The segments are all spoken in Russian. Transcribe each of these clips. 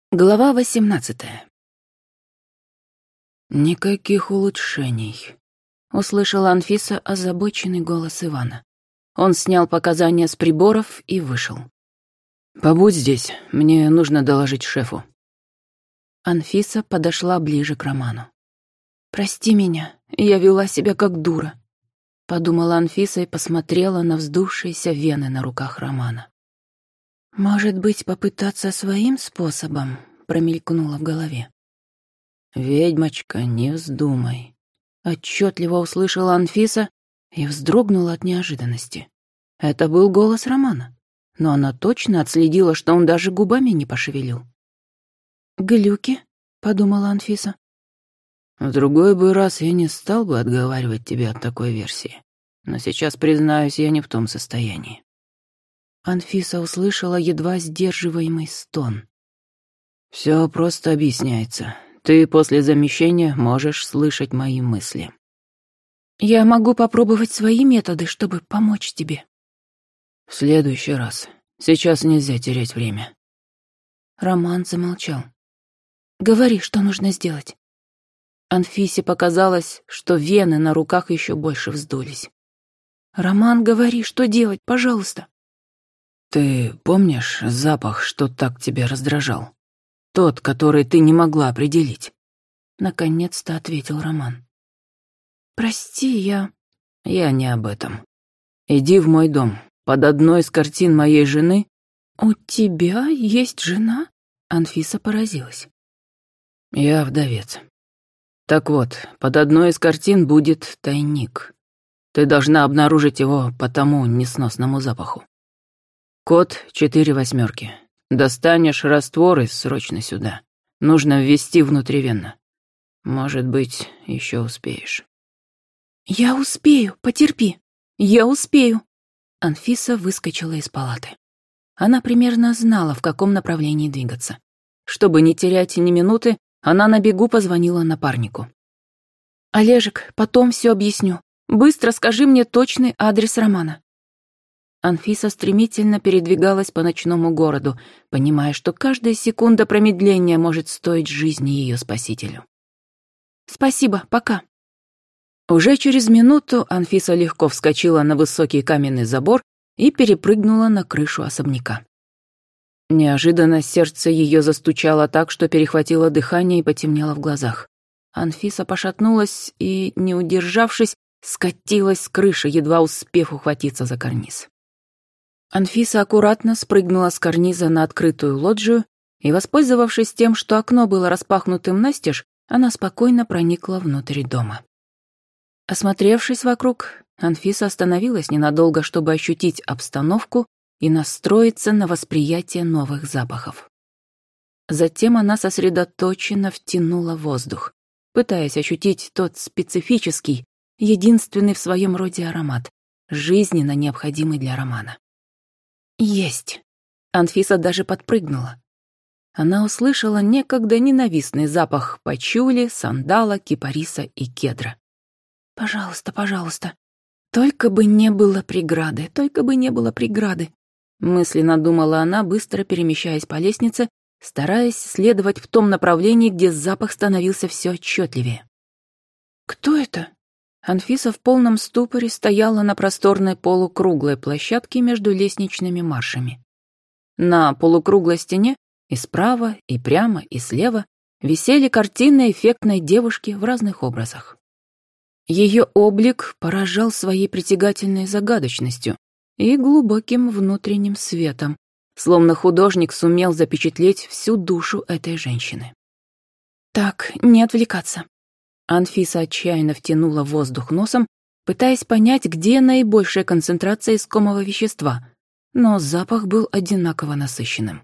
Глава 18. «Никаких улучшений», — услышала Анфиса озабоченный голос Ивана. Он снял показания с приборов и вышел. «Побудь здесь, мне нужно доложить шефу». Анфиса подошла ближе к Роману. «Прости меня, я вела себя как дура», — подумала Анфиса и посмотрела на вздувшиеся вены на руках Романа. «Может быть, попытаться своим способом?» — промелькнуло в голове. «Ведьмочка, не вздумай», — отчетливо услышала Анфиса и вздрогнула от неожиданности. Это был голос Романа, но она точно отследила, что он даже губами не пошевелил. «Глюки?» — подумала Анфиса. «В другой бы раз я не стал бы отговаривать тебя от такой версии, но сейчас, признаюсь, я не в том состоянии». Анфиса услышала едва сдерживаемый стон. «Все просто объясняется. Ты после замещения можешь слышать мои мысли». «Я могу попробовать свои методы, чтобы помочь тебе». «В следующий раз. Сейчас нельзя терять время». Роман замолчал. «Говори, что нужно сделать». Анфисе показалось, что вены на руках еще больше вздулись. «Роман, говори, что делать, пожалуйста». «Ты помнишь запах, что так тебя раздражал? Тот, который ты не могла определить?» Наконец-то ответил Роман. «Прости, я...» «Я не об этом. Иди в мой дом. Под одной из картин моей жены...» «У тебя есть жена?» Анфиса поразилась. «Я вдовец. Так вот, под одной из картин будет тайник. Ты должна обнаружить его по тому несносному запаху. Код 4 восьмерки. Достанешь раствор и срочно сюда. Нужно ввести внутривенно. Может быть, еще успеешь». «Я успею, потерпи. Я успею». Анфиса выскочила из палаты. Она примерно знала, в каком направлении двигаться. Чтобы не терять ни минуты, она на бегу позвонила напарнику. «Олежек, потом все объясню. Быстро скажи мне точный адрес Романа». Анфиса стремительно передвигалась по ночному городу, понимая, что каждая секунда промедления может стоить жизни ее спасителю. «Спасибо, пока». Уже через минуту Анфиса легко вскочила на высокий каменный забор и перепрыгнула на крышу особняка. Неожиданно сердце ее застучало так, что перехватило дыхание и потемнело в глазах. Анфиса пошатнулась и, не удержавшись, скатилась с крыши, едва успев ухватиться за карниз. Анфиса аккуратно спрыгнула с карниза на открытую лоджию и, воспользовавшись тем, что окно было распахнутым настежь, она спокойно проникла внутрь дома. Осмотревшись вокруг, Анфиса остановилась ненадолго, чтобы ощутить обстановку и настроиться на восприятие новых запахов. Затем она сосредоточенно втянула воздух, пытаясь ощутить тот специфический, единственный в своем роде аромат, жизненно необходимый для романа. Есть! Анфиса даже подпрыгнула. Она услышала некогда ненавистный запах пачули, сандала, кипариса и кедра. «Пожалуйста, пожалуйста, только бы не было преграды, только бы не было преграды», мысленно думала она, быстро перемещаясь по лестнице, стараясь следовать в том направлении, где запах становился все отчетливее. «Кто это?» Анфиса в полном ступоре стояла на просторной полукруглой площадке между лестничными маршами. На полукруглой стене и справа, и прямо, и слева висели картины эффектной девушки в разных образах. Ее облик поражал своей притягательной загадочностью и глубоким внутренним светом, словно художник сумел запечатлеть всю душу этой женщины. «Так, не отвлекаться». Анфиса отчаянно втянула воздух носом, пытаясь понять, где наибольшая концентрация искомого вещества, но запах был одинаково насыщенным.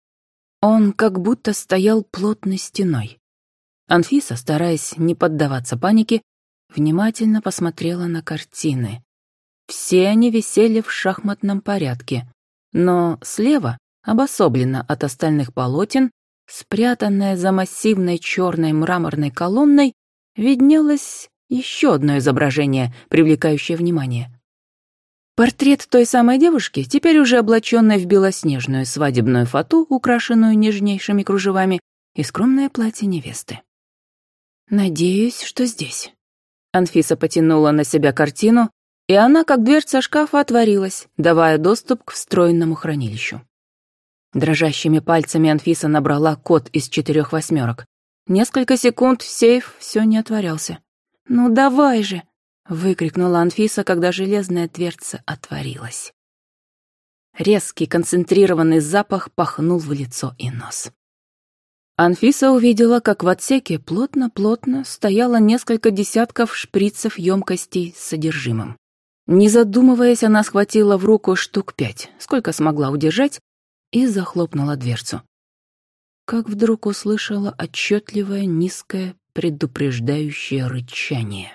Он как будто стоял плотной стеной. Анфиса, стараясь не поддаваться панике, внимательно посмотрела на картины. Все они висели в шахматном порядке, но слева, обособленно от остальных полотен, спрятанная за массивной черной мраморной колонной, виднелось еще одно изображение, привлекающее внимание. Портрет той самой девушки, теперь уже облаченной в белоснежную свадебную фату, украшенную нежнейшими кружевами, и скромное платье невесты. «Надеюсь, что здесь». Анфиса потянула на себя картину, и она, как дверца шкафа, отворилась, давая доступ к встроенному хранилищу. Дрожащими пальцами Анфиса набрала код из 4 восьмерок. Несколько секунд сейф все не отворялся. «Ну давай же!» — выкрикнула Анфиса, когда железная дверца отворилась. Резкий концентрированный запах пахнул в лицо и нос. Анфиса увидела, как в отсеке плотно-плотно стояло несколько десятков шприцев емкостей с содержимым. Не задумываясь, она схватила в руку штук 5, сколько смогла удержать, и захлопнула дверцу. Как вдруг услышала отчетливое низкое предупреждающее рычание.